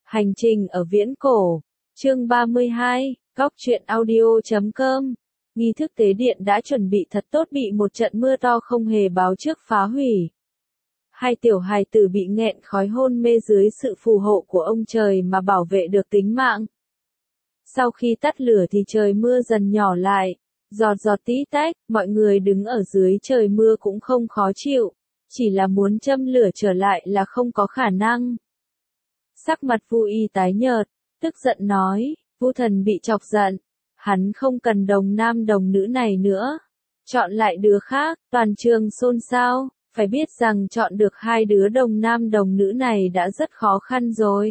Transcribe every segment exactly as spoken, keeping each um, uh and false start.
Hành trình ở viễn cổ, chương ba mươi hai, góc truyện audio chấm com. Nghi thức tế điện đã chuẩn bị thật tốt bị một trận mưa to không hề báo trước phá hủy. Hai tiểu hài tử bị nghẹn khói hôn mê dưới sự phù hộ của ông trời mà bảo vệ được tính mạng. Sau khi tắt lửa thì trời mưa dần nhỏ lại, giọt giọt tí tách, mọi người đứng ở dưới trời mưa cũng không khó chịu, chỉ là muốn châm lửa trở lại là không có khả năng. Sắc mặt Vu Y tái nhợt, tức giận nói, Vu Thần bị chọc giận, hắn không cần đồng nam đồng nữ này nữa, chọn lại đứa khác. Toàn trường xôn xao, phải biết rằng chọn được hai đứa đồng nam đồng nữ này đã rất khó khăn rồi.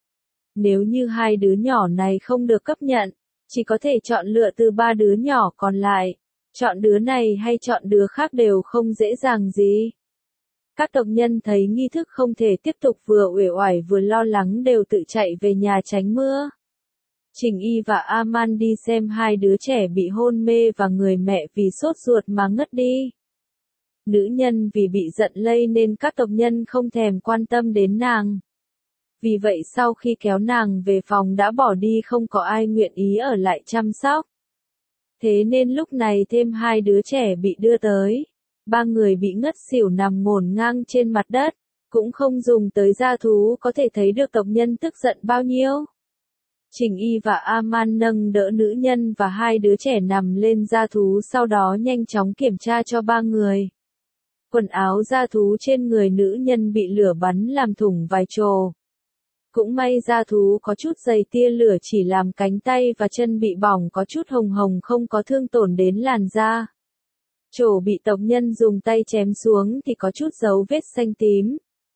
Nếu như hai đứa nhỏ này không được cấp nhận, chỉ có thể chọn lựa từ ba đứa nhỏ còn lại, chọn đứa này hay chọn đứa khác đều không dễ dàng gì. Các tộc nhân thấy nghi thức không thể tiếp tục, vừa uể oải vừa lo lắng đều tự chạy về nhà tránh mưa. Trình Y và Aman đi xem hai đứa trẻ bị hôn mê và người mẹ vì sốt ruột mà ngất đi. Nữ nhân vì bị giận lây nên các tộc nhân không thèm quan tâm đến nàng. Vì vậy sau khi kéo nàng về phòng đã bỏ đi, không có ai nguyện ý ở lại chăm sóc. Thế nên lúc này thêm hai đứa trẻ bị đưa tới. Ba người bị ngất xỉu nằm ngổn ngang trên mặt đất, cũng không dùng tới gia thú có thể thấy được tộc nhân tức giận bao nhiêu. Trình Y và Aman nâng đỡ nữ nhân và hai đứa trẻ nằm lên gia thú, sau đó nhanh chóng kiểm tra cho ba người. Quần áo gia thú trên người nữ nhân bị lửa bắn làm thủng vài chỗ. Cũng may gia thú có chút dày, tia lửa chỉ làm cánh tay và chân bị bỏng có chút hồng hồng, không có thương tổn đến làn da. Chỗ bị tộc nhân dùng tay chém xuống thì có chút dấu vết xanh tím.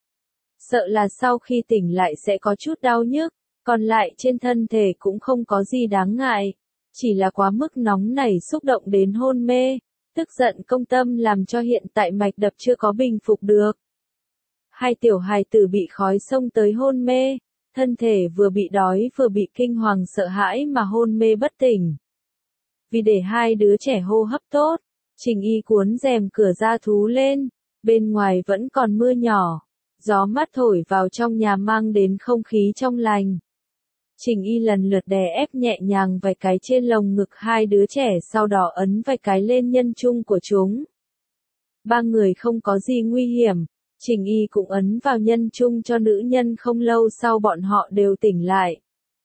Sợ là sau khi tỉnh lại sẽ có chút đau nhức, còn lại trên thân thể cũng không có gì đáng ngại. Chỉ là quá mức nóng nảy xúc động đến hôn mê, tức giận công tâm làm cho hiện tại mạch đập chưa có bình phục được. Hai tiểu hài tử bị khói xông tới hôn mê, thân thể vừa bị đói vừa bị kinh hoàng sợ hãi mà hôn mê bất tỉnh. Vì để hai đứa trẻ hô hấp tốt, Trình Y cuốn rèm cửa gia thú lên, bên ngoài vẫn còn mưa nhỏ, gió mát thổi vào trong nhà mang đến không khí trong lành. Trình Y lần lượt đè ép nhẹ nhàng vài cái trên lồng ngực hai đứa trẻ, sau đó ấn vài cái lên nhân trung của chúng. Ba người không có gì nguy hiểm, Trình Y cũng ấn vào nhân trung cho nữ nhân, không lâu sau bọn họ đều tỉnh lại.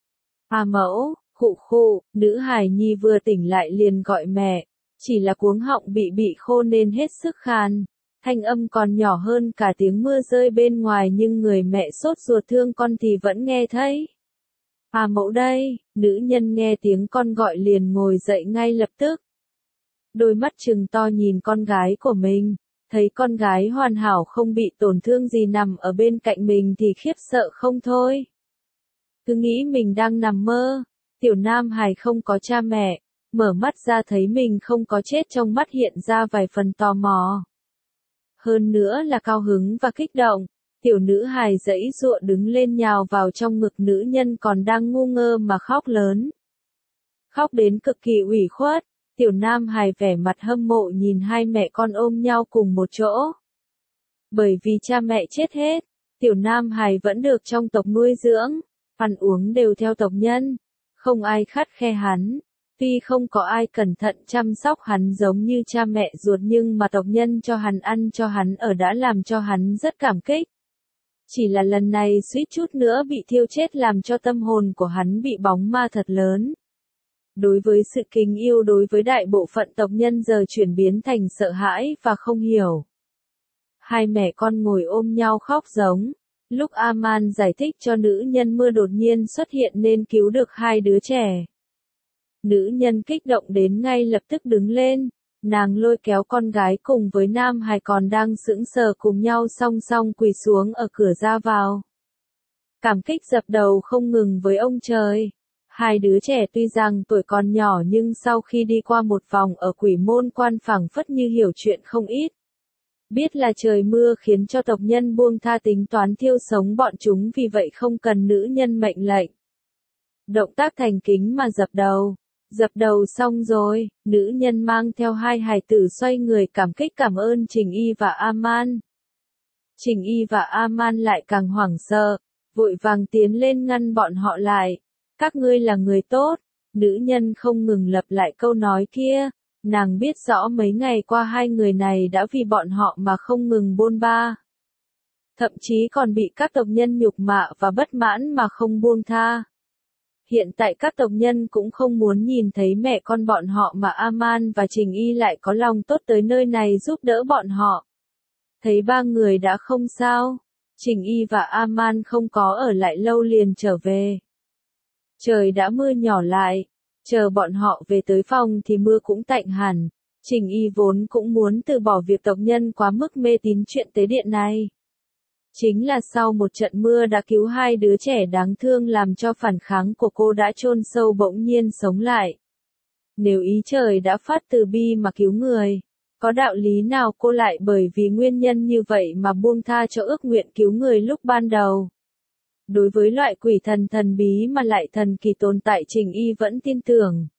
A mẫu, khụ khụ, nữ hài nhi vừa tỉnh lại liền gọi mẹ. Chỉ là cuống họng bị bị khô nên hết sức khan, thanh âm còn nhỏ hơn cả tiếng mưa rơi bên ngoài, nhưng người mẹ sốt ruột thương con thì vẫn nghe thấy. À mẫu đây, nữ nhân nghe tiếng con gọi liền ngồi dậy ngay lập tức. Đôi mắt trừng to nhìn con gái của mình, thấy con gái hoàn hảo không bị tổn thương gì nằm ở bên cạnh mình thì khiếp sợ không thôi. Cứ nghĩ mình đang nằm mơ, tiểu nam hài không có cha mẹ. Mở mắt ra thấy mình không có chết, trong mắt hiện ra vài phần tò mò. Hơn nữa là cao hứng và kích động, tiểu nữ hài giãy giụa đứng lên nhào vào trong ngực nữ nhân còn đang ngu ngơ mà khóc lớn. Khóc đến cực kỳ ủy khuất, tiểu nam hài vẻ mặt hâm mộ nhìn hai mẹ con ôm nhau cùng một chỗ. Bởi vì cha mẹ chết hết, tiểu nam hài vẫn được trong tộc nuôi dưỡng, ăn uống đều theo tộc nhân, không ai khắt khe hắn. Tuy không có ai cẩn thận chăm sóc hắn giống như cha mẹ ruột, nhưng mà tộc nhân cho hắn ăn cho hắn ở đã làm cho hắn rất cảm kích. Chỉ là lần này suýt chút nữa bị thiêu chết làm cho tâm hồn của hắn bị bóng ma thật lớn. Đối với sự kính yêu đối với đại bộ phận tộc nhân giờ chuyển biến thành sợ hãi và không hiểu. Hai mẹ con ngồi ôm nhau khóc giống. Lúc Aman giải thích cho nữ nhân mưa đột nhiên xuất hiện nên cứu được hai đứa trẻ. Nữ nhân kích động đến ngay lập tức đứng lên, nàng lôi kéo con gái cùng với nam hài còn đang sững sờ cùng nhau song song quỳ xuống ở cửa ra vào. Cảm kích dập đầu không ngừng với ông trời. Hai đứa trẻ tuy rằng tuổi còn nhỏ nhưng sau khi đi qua một vòng ở quỷ môn quan phảng phất như hiểu chuyện không ít. Biết là trời mưa khiến cho tộc nhân buông tha tính toán thiêu sống bọn chúng, vì vậy không cần nữ nhân mệnh lệnh. Động tác thành kính mà dập đầu. Dập đầu xong rồi, nữ nhân mang theo hai hài tử xoay người cảm kích cảm ơn Trình Y và Aman. Trình Y và Aman lại càng hoảng sợ, vội vàng tiến lên ngăn bọn họ lại. Các ngươi là người tốt. Nữ nhân không ngừng lặp lại câu nói kia. Nàng biết rõ mấy ngày qua hai người này đã vì bọn họ mà không ngừng bôn ba. Thậm chí còn bị các tộc nhân nhục mạ và bất mãn mà không buông tha. Hiện tại các tộc nhân cũng không muốn nhìn thấy mẹ con bọn họ mà Aman và Trình Y lại có lòng tốt tới nơi này giúp đỡ bọn họ. Thấy ba người đã không sao, Trình Y và Aman không có ở lại lâu liền trở về. Trời đã mưa nhỏ lại, chờ bọn họ về tới phòng thì mưa cũng tạnh hẳn. Trình Y vốn cũng muốn từ bỏ việc tộc nhân quá mức mê tín chuyện tế điện này. Chính là sau một trận mưa đã cứu hai đứa trẻ đáng thương làm cho phản kháng của cô đã chôn sâu bỗng nhiên sống lại. Nếu ý trời đã phát từ bi mà cứu người, có đạo lý nào cô lại bởi vì nguyên nhân như vậy mà buông tha cho ước nguyện cứu người lúc ban đầu. Đối với loại quỷ thần thần bí mà lại thần kỳ tồn tại Trình Y vẫn tin tưởng.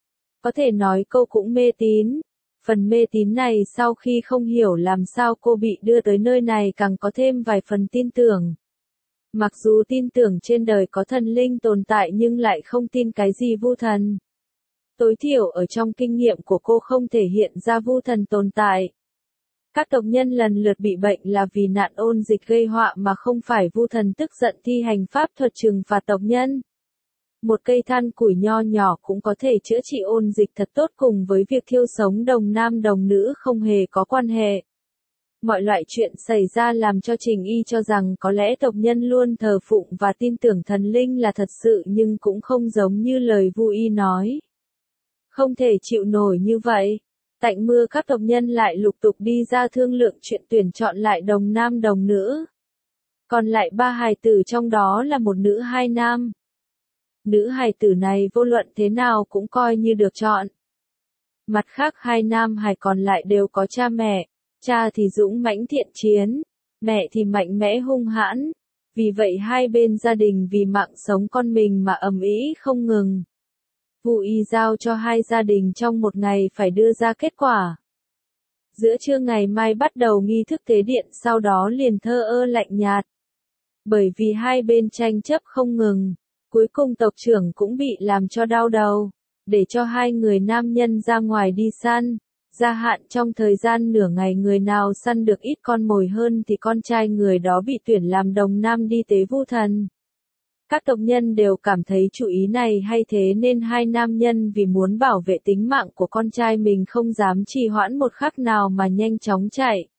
Có thể nói cô cũng mê tín. Phần mê tín này sau khi không hiểu làm sao cô bị đưa tới nơi này càng có thêm vài phần tin tưởng. Mặc dù tin tưởng trên đời có thần linh tồn tại nhưng lại không tin cái gì vu thần. Tối thiểu ở trong kinh nghiệm của cô không thể hiện ra vu thần tồn tại. Các tộc nhân lần lượt bị bệnh là vì nạn ôn dịch gây họa mà không phải vu thần tức giận thi hành pháp thuật trừng phạt tộc nhân. Một cây than củi nho nhỏ cũng có thể chữa trị ôn dịch thật tốt cùng với việc thiêu sống đồng nam đồng nữ không hề có quan hệ. Mọi loại chuyện xảy ra làm cho Trình Y cho rằng có lẽ tộc nhân luôn thờ phụng và tin tưởng thần linh là thật sự nhưng cũng không giống như lời Vu Y nói. Không thể chịu nổi như vậy. Tạnh mưa các tộc nhân lại lục tục đi ra thương lượng chuyện tuyển chọn lại đồng nam đồng nữ. Còn lại ba hài tử trong đó là một nữ hai nam. Nữ hài tử này vô luận thế nào cũng coi như được chọn. Mặt khác hai nam hài còn lại đều có cha mẹ, cha thì dũng mãnh thiện chiến, mẹ thì mạnh mẽ hung hãn. Vì vậy hai bên gia đình vì mạng sống con mình mà ầm ĩ không ngừng. Vu Y giao cho hai gia đình trong một ngày phải đưa ra kết quả. Giữa trưa ngày mai bắt đầu nghi thức tế điện sau đó liền thờ ơ lạnh nhạt. Bởi vì hai bên tranh chấp không ngừng. Cuối cùng tộc trưởng cũng bị làm cho đau đầu, để cho hai người nam nhân ra ngoài đi săn, gia hạn trong thời gian nửa ngày người nào săn được ít con mồi hơn thì con trai người đó bị tuyển làm đồng nam đi tế vu thần. Các tộc nhân đều cảm thấy chủ ý này hay thế nên hai nam nhân vì muốn bảo vệ tính mạng của con trai mình không dám trì hoãn một khắc nào mà nhanh chóng chạy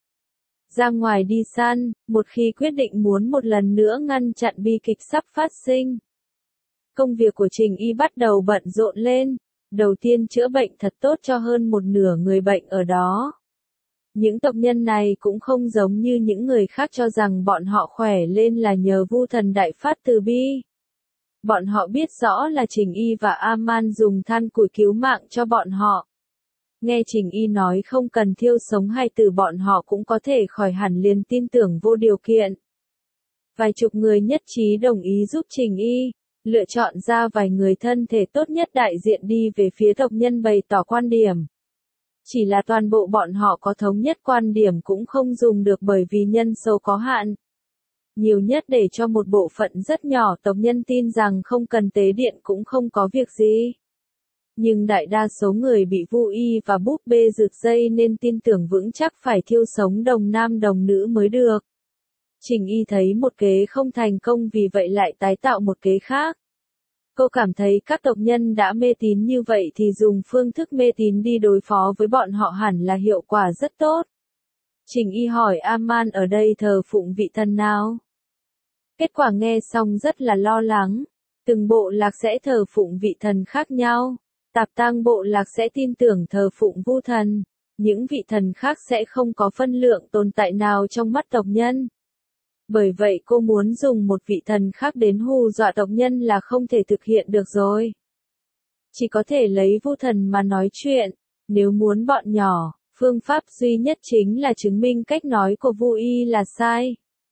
ra ngoài đi săn, một khi quyết định muốn một lần nữa ngăn chặn bi kịch sắp phát sinh. Công việc của Trình Y bắt đầu bận rộn lên, đầu tiên chữa bệnh thật tốt cho hơn một nửa người bệnh ở đó. Những tộc nhân này cũng không giống như những người khác cho rằng bọn họ khỏe lên là nhờ vu thần đại phát từ bi. Bọn họ biết rõ là Trình Y và Aman dùng than củi cứu mạng cho bọn họ. Nghe Trình Y nói không cần thiêu sống hay từ bọn họ cũng có thể khỏi hẳn liền tin tưởng vô điều kiện. Vài chục người nhất trí đồng ý giúp Trình Y. Lựa chọn ra vài người thân thể tốt nhất đại diện đi về phía tộc nhân bày tỏ quan điểm. Chỉ là toàn bộ bọn họ có thống nhất quan điểm cũng không dùng được bởi vì nhân số có hạn. Nhiều nhất để cho một bộ phận rất nhỏ tộc nhân tin rằng không cần tế điện cũng không có việc gì. Nhưng đại đa số người bị Vu Y và búp bê rượt dây nên tin tưởng vững chắc phải thiêu sống đồng nam đồng nữ mới được. Trình Y thấy một kế không thành công vì vậy lại tái tạo một kế khác. Cô cảm thấy các tộc nhân đã mê tín như vậy thì dùng phương thức mê tín đi đối phó với bọn họ hẳn là hiệu quả rất tốt. Trình Y hỏi Aman ở đây thờ phụng vị thần nào? Kết quả nghe xong rất là lo lắng. Từng bộ lạc sẽ thờ phụng vị thần khác nhau. Tạp Tang bộ lạc sẽ tin tưởng thờ phụng vu thần. Những vị thần khác sẽ không có phân lượng tồn tại nào trong mắt tộc nhân. Bởi vậy cô muốn dùng một vị thần khác đến hù dọa tộc nhân là không thể thực hiện được rồi. Chỉ có thể lấy vu thần mà nói chuyện. Nếu muốn bọn nhỏ, phương pháp duy nhất chính là chứng minh cách nói của Vu Y là sai.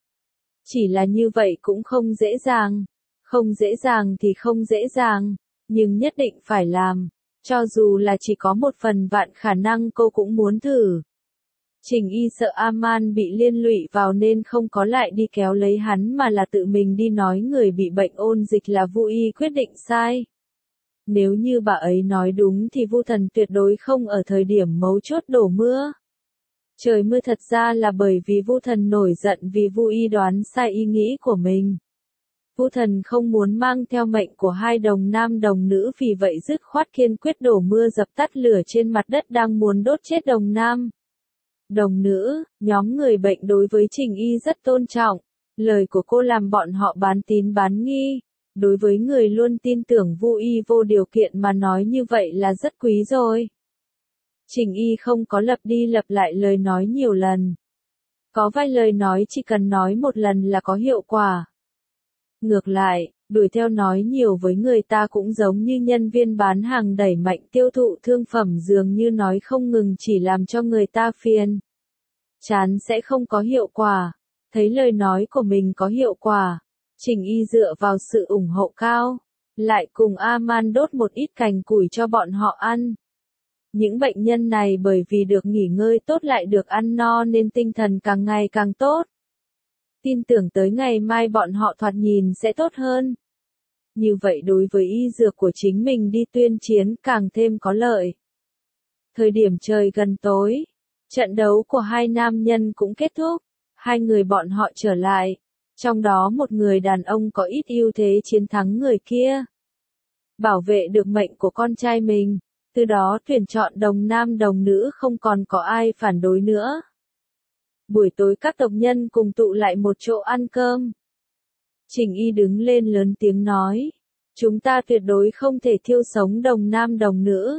Chỉ là như vậy cũng không dễ dàng. Không dễ dàng thì không dễ dàng, nhưng nhất định phải làm. Cho dù là chỉ có một phần vạn khả năng cô cũng muốn thử. Trình Y sợ A-man bị liên lụy vào nên không có lại đi kéo lấy hắn mà là tự mình đi nói người bị bệnh ôn dịch là Vu Y quyết định sai. Nếu như bà ấy nói đúng thì Vu Thần tuyệt đối không ở thời điểm mấu chốt đổ mưa. Trời mưa thật ra là bởi vì Vu Thần nổi giận vì Vu Y đoán sai ý nghĩ của mình. Vu Thần không muốn mang theo mệnh của hai đồng nam đồng nữ, vì vậy dứt khoát kiên quyết đổ mưa dập tắt lửa trên mặt đất đang muốn đốt chết đồng nam. Đồng nữ, nhóm người bệnh đối với Trình Y rất tôn trọng. Lời của cô làm bọn họ bán tín bán nghi. Đối với người luôn tin tưởng Vu Y vô điều kiện mà nói như vậy là rất quý rồi. Trình Y không có lặp đi lặp lại lời nói nhiều lần. Có vài lời nói chỉ cần nói một lần là có hiệu quả. Ngược lại, đuổi theo nói nhiều với người ta cũng giống như nhân viên bán hàng đẩy mạnh tiêu thụ thương phẩm, dường như nói không ngừng chỉ làm cho người ta phiền chán sẽ không có hiệu quả. Thấy lời nói của mình có hiệu quả, Trình Y dựa vào sự ủng hộ cao, lại cùng A-man đốt một ít cành củi cho bọn họ ăn. Những bệnh nhân này bởi vì được nghỉ ngơi tốt lại được ăn no nên tinh thần càng ngày càng tốt. Tin tưởng tới ngày mai bọn họ thoạt nhìn sẽ tốt hơn. Như vậy đối với y dược của chính mình đi tuyên chiến càng thêm có lợi. Thời điểm trời gần tối, trận đấu của hai nam nhân cũng kết thúc. Hai người bọn họ trở lại. Trong đó một người đàn ông có ít ưu thế chiến thắng người kia. Bảo vệ được mệnh của con trai mình. Từ đó tuyển chọn đồng nam đồng nữ, không còn có ai phản đối nữa. Buổi tối các tộc nhân cùng tụ lại một chỗ ăn cơm. Trình Y đứng lên lớn tiếng nói. Chúng ta tuyệt đối không thể thiêu sống đồng nam đồng nữ.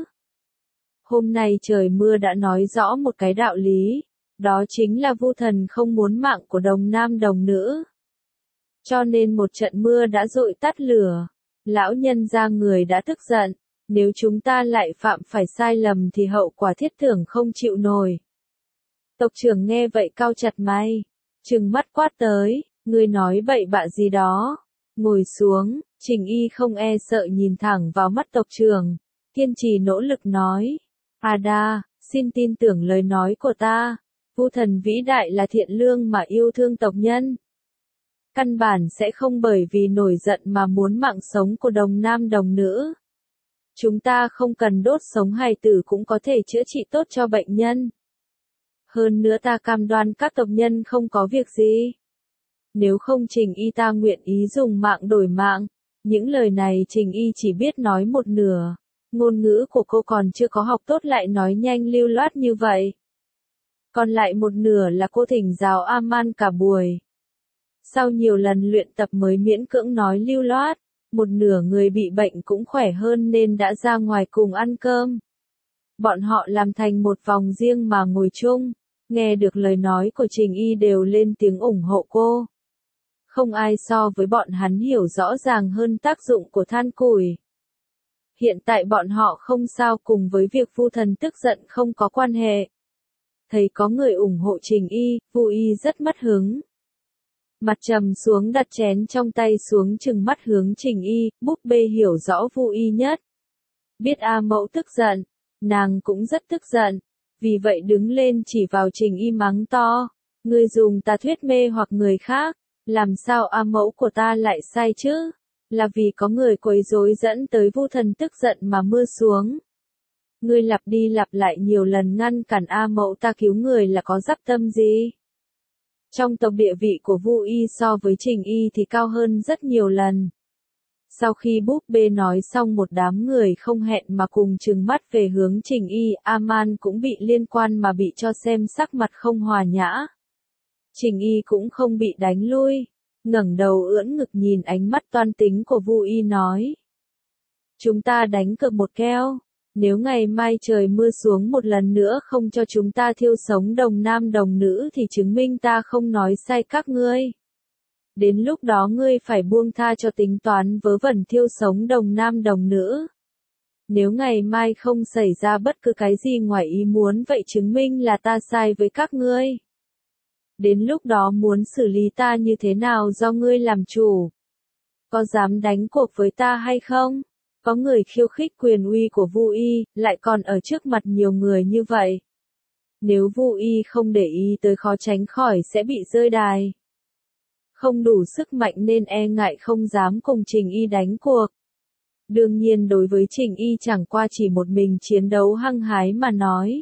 Hôm nay trời mưa đã nói rõ một cái đạo lý. Đó chính là Vu Thần không muốn mạng của đồng nam đồng nữ. Cho nên một trận mưa đã dội tắt lửa. Lão nhân gia người đã tức giận. Nếu chúng ta lại phạm phải sai lầm thì hậu quả thiết tưởng không chịu nổi. Tộc trưởng nghe vậy cau chặt mày, trừng mắt quát tới, ngươi nói bậy bạ gì đó. Ngồi xuống, Trình Y không e sợ nhìn thẳng vào mắt tộc trưởng, kiên trì nỗ lực nói. Ada, xin tin tưởng lời nói của ta. Vu Thần vĩ đại là thiện lương mà yêu thương tộc nhân. Căn bản sẽ không bởi vì nổi giận mà muốn mạng sống của đồng nam đồng nữ. Chúng ta không cần đốt sống hài tử cũng có thể chữa trị tốt cho bệnh nhân. Hơn nữa ta cam đoan các tộc nhân không có việc gì. Nếu không Trình Y ta nguyện ý dùng mạng đổi mạng. Những lời này Trình Y chỉ biết nói một nửa. Ngôn ngữ của cô còn chưa có học tốt lại nói nhanh lưu loát như vậy. Còn lại một nửa là cô thỉnh giáo A-man cả buổi. Sau nhiều lần luyện tập mới miễn cưỡng nói lưu loát. Một nửa người bị bệnh cũng khỏe hơn nên đã ra ngoài cùng ăn cơm. Bọn họ làm thành một vòng riêng mà ngồi chung. Nghe được lời nói của Trình Y đều lên tiếng ủng hộ cô. Không ai so với bọn hắn hiểu rõ ràng hơn tác dụng của than củi. Hiện tại bọn họ không sao cùng với việc Vu Thần tức giận không có quan hệ. Thấy có người ủng hộ Trình Y, Vu Y rất mất hứng. Mặt trầm xuống đặt chén trong tay xuống trừng mắt hướng Trình Y, búp bê hiểu rõ Vu Y nhất. Biết A mẫu tức giận, nàng cũng rất tức giận. Vì vậy đứng lên chỉ vào Trình Y mắng to. Ngươi dùng ta thuyết mê hoặc người khác. Làm sao A mẫu của ta lại sai chứ? Là vì có người quấy rối dẫn tới Vu Thần tức giận mà mưa xuống. Ngươi lặp đi lặp lại nhiều lần ngăn cản A mẫu ta cứu người là có dắp tâm gì? Trong tộc địa vị của Vu Y so với Trình Y thì cao hơn rất nhiều lần. Sau khi búp bê nói xong một đám người không hẹn mà cùng trừng mắt về hướng Trình Y, A-man cũng bị liên quan mà bị cho xem sắc mặt không hòa nhã. Trình Y cũng không bị đánh lui, ngẩng đầu ưỡn ngực nhìn ánh mắt toan tính của Vu Y nói. Chúng ta đánh cược một keo, nếu ngày mai trời mưa xuống một lần nữa không cho chúng ta thiêu sống đồng nam đồng nữ thì chứng minh ta không nói sai các ngươi. Đến lúc đó ngươi phải buông tha cho tính toán vớ vẩn thiêu sống đồng nam đồng nữ. Nếu ngày mai không xảy ra bất cứ cái gì ngoài ý muốn vậy chứng minh là ta sai với các ngươi. Đến lúc đó muốn xử lý ta như thế nào do ngươi làm chủ. Có dám đánh cuộc với ta hay không? Có người khiêu khích quyền uy của Vu Y, lại còn ở trước mặt nhiều người như vậy. Nếu Vu Y không để ý tới khó tránh khỏi sẽ bị rơi đài. Không đủ sức mạnh nên e ngại không dám cùng Trình Y đánh cuộc. Đương nhiên đối với Trình Y chẳng qua chỉ một mình chiến đấu hăng hái mà nói.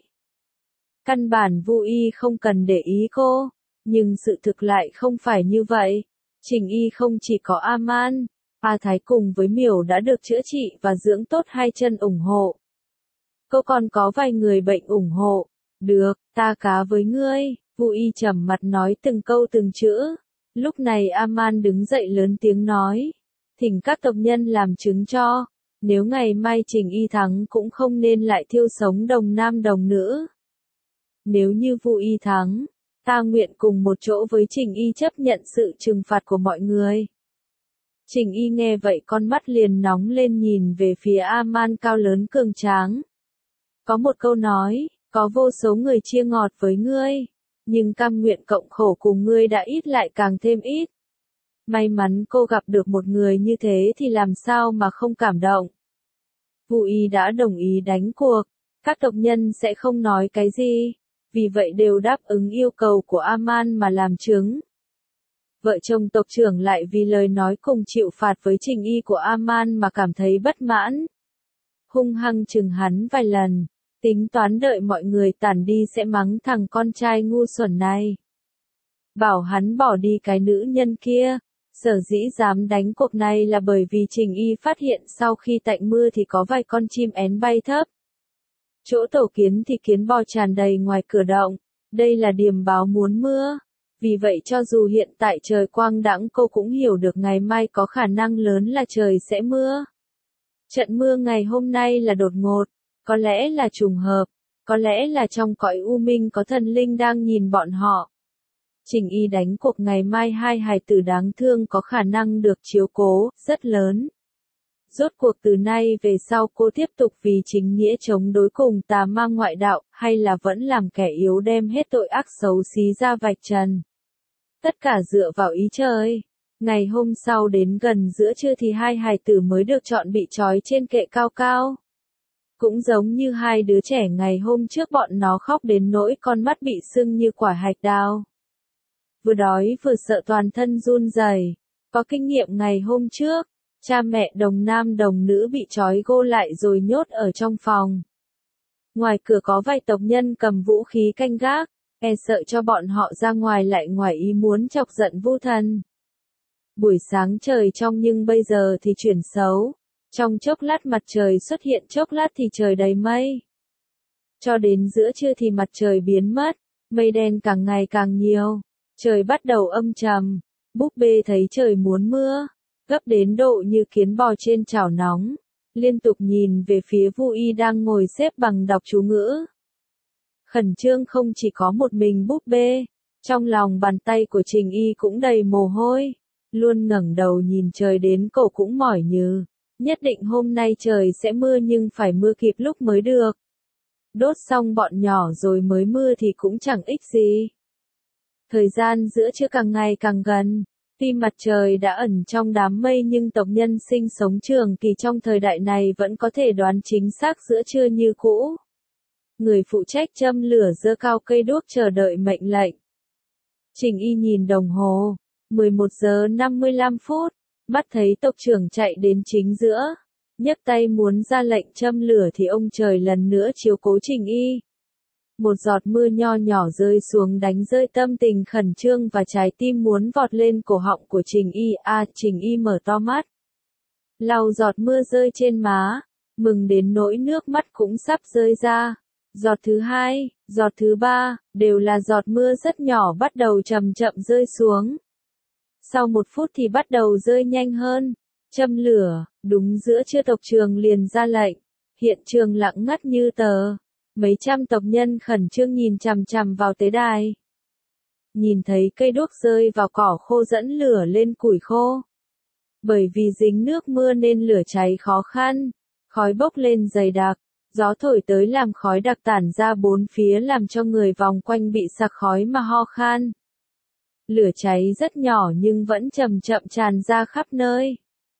Căn bản Vu Y không cần để ý cô, nhưng sự thực lại không phải như vậy. Trình Y không chỉ có A-man, A Thái cùng với Miểu đã được chữa trị và dưỡng tốt hai chân ủng hộ. Cô còn có vài người bệnh ủng hộ. Được, ta cá với ngươi, Vu Y trầm mặt nói từng câu từng chữ. Lúc này A-man đứng dậy lớn tiếng nói. Thỉnh các tộc nhân làm chứng cho. Nếu ngày mai Trình Y thắng cũng không nên lại thiêu sống đồng nam đồng nữ. Nếu như Vu Y thắng, ta nguyện cùng một chỗ với Trình Y chấp nhận sự trừng phạt của mọi người. Trình Y nghe vậy con mắt liền nóng lên nhìn về phía A-man cao lớn cường tráng. Có một câu nói, có vô số người chia ngọt với ngươi, nhưng cam nguyện cộng khổ cùng ngươi đã ít lại càng thêm ít. May mắn cô gặp được một người như thế thì làm sao mà không cảm động. Vu Y đã đồng ý đánh cuộc, các tộc nhân sẽ không nói cái gì, vì vậy đều đáp ứng yêu cầu của A-man mà làm chứng. Vợ chồng tộc trưởng lại vì lời nói cùng chịu phạt với Trình Y của A-man mà cảm thấy bất mãn. Hung hăng chừng hắn vài lần, tính toán đợi mọi người tản đi sẽ mắng thằng con trai ngu xuẩn này. Bảo hắn bỏ đi cái nữ nhân kia, sở dĩ dám đánh cuộc này là bởi vì Trình Y phát hiện sau khi tạnh mưa thì có vài con chim én bay thấp. Chỗ tổ kiến thì kiến bò tràn đầy ngoài cửa động, đây là điềm báo muốn mưa. Vì vậy cho dù hiện tại trời quang đãng cô cũng hiểu được ngày mai có khả năng lớn là trời sẽ mưa. Trận mưa ngày hôm nay là đột ngột, có lẽ là trùng hợp, có lẽ là trong cõi u minh có thần linh đang nhìn bọn họ. Trình Y đánh cuộc ngày mai hai hài tử đáng thương có khả năng được chiếu cố, rất lớn. Rốt cuộc từ nay về sau cô tiếp tục vì chính nghĩa chống đối cùng tà ma ngoại đạo, hay là vẫn làm kẻ yếu đem hết tội ác xấu xí ra vạch trần. Tất cả dựa vào ý trời. Ngày hôm sau đến gần giữa trưa thì hai hài tử mới được chọn bị trói trên kệ cao cao. Cũng giống như hai đứa trẻ ngày hôm trước bọn nó khóc đến nỗi con mắt bị sưng như quả hạch đào. Vừa đói vừa sợ toàn thân run rẩy. Có kinh nghiệm ngày hôm trước, cha mẹ đồng nam đồng nữ bị trói gô lại rồi nhốt ở trong phòng. Ngoài cửa có vài tộc nhân cầm vũ khí canh gác, e sợ cho bọn họ ra ngoài lại ngoài ý muốn chọc giận Vu Thần. Buổi sáng trời trong nhưng bây giờ thì chuyển xấu. Trong chốc lát mặt trời xuất hiện, chốc lát thì trời đầy mây. Cho đến giữa trưa thì mặt trời biến mất, mây đen càng ngày càng nhiều, trời bắt đầu âm trầm. Búp bê thấy trời muốn mưa, gấp đến độ như kiến bò trên chảo nóng, liên tục nhìn về phía Vu Y đang ngồi xếp bằng đọc chú ngữ. Khẩn trương không chỉ có một mình búp bê, trong lòng bàn tay của Trình Y cũng đầy mồ hôi, luôn ngẩng đầu nhìn trời đến cổ cũng mỏi nhừ. Nhất định hôm nay trời sẽ mưa nhưng phải mưa kịp lúc mới được. Đốt xong bọn nhỏ rồi mới mưa thì cũng chẳng ích gì. Thời gian giữa trưa càng ngày càng gần, tuy mặt trời đã ẩn trong đám mây nhưng tộc nhân sinh sống trường kỳ trong thời đại này vẫn có thể đoán chính xác giữa trưa như cũ. Người phụ trách châm lửa giơ cao cây đuốc chờ đợi mệnh lệnh. Trình Y nhìn đồng hồ, mười một giờ năm mươi lăm phút. Bắt thấy tộc trưởng chạy đến chính giữa, nhấc tay muốn ra lệnh châm lửa thì ông trời lần nữa chiếu cố Trình Y. Một giọt mưa nho nhỏ rơi xuống đánh rơi tâm tình khẩn trương và trái tim muốn vọt lên cổ họng của Trình Y. À, Trình Y mở to mắt, lau giọt mưa rơi trên má, mừng đến nỗi nước mắt cũng sắp rơi ra. Giọt thứ hai, giọt thứ ba, đều là giọt mưa rất nhỏ bắt đầu chậm chậm rơi xuống. Sau một phút thì bắt đầu rơi nhanh hơn. Châm lửa, đúng giữa trưa tộc trưởng liền ra lệnh. Hiện trường lặng ngắt như tờ. Mấy trăm tộc nhân khẩn trương nhìn chằm chằm vào tế đài. Nhìn thấy cây đuốc rơi vào cỏ khô dẫn lửa lên củi khô. Bởi vì dính nước mưa nên lửa cháy khó khăn. Khói bốc lên dày đặc. Gió thổi tới làm khói đặc tản ra bốn phía làm cho người vòng quanh bị sặc khói mà ho khan. Lửa cháy rất nhỏ nhưng vẫn chậm chậm tràn ra khắp nơi.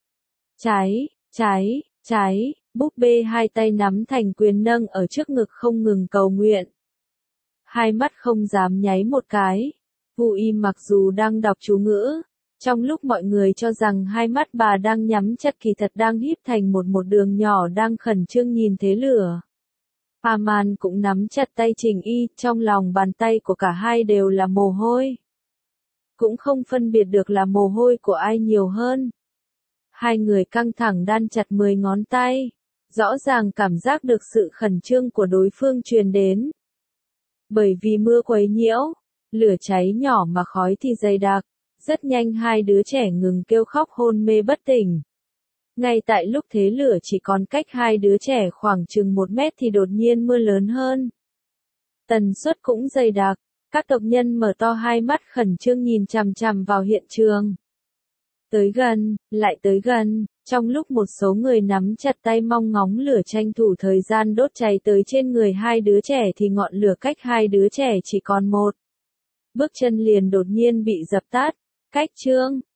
Cháy, cháy, cháy, búp bê hai tay nắm thành quyền nâng ở trước ngực không ngừng cầu nguyện. hai mắt không dám nháy một cái. Vu Y mặc dù đang đọc chú ngữ, trong lúc mọi người cho rằng hai mắt bà đang nhắm chặt kỳ thật đang híp thành một một đường nhỏ đang khẩn trương nhìn thế lửa. Aman cũng nắm chặt tay Trình Y, trong lòng bàn tay của cả hai đều là mồ hôi. Cũng không phân biệt được là mồ hôi của ai nhiều hơn. Hai người căng thẳng đan chặt mười ngón tay, rõ ràng cảm giác được sự khẩn trương của đối phương truyền đến. Bởi vì mưa quấy nhiễu, lửa cháy nhỏ mà khói thì dày đặc, rất nhanh hai đứa trẻ ngừng kêu khóc hôn mê bất tỉnh. Ngay tại lúc thế lửa chỉ còn cách hai đứa trẻ khoảng chừng một mét thì đột nhiên mưa lớn hơn. Tần suất cũng dày đặc, các tộc nhân mở to hai mắt khẩn trương nhìn chằm chằm vào hiện trường. Tới gần, lại tới gần, trong lúc một số người nắm chặt tay mong ngóng lửa tranh thủ thời gian đốt cháy tới trên người hai đứa trẻ thì ngọn lửa cách hai đứa trẻ chỉ còn một bước chân liền đột nhiên bị dập tắt. Cách chương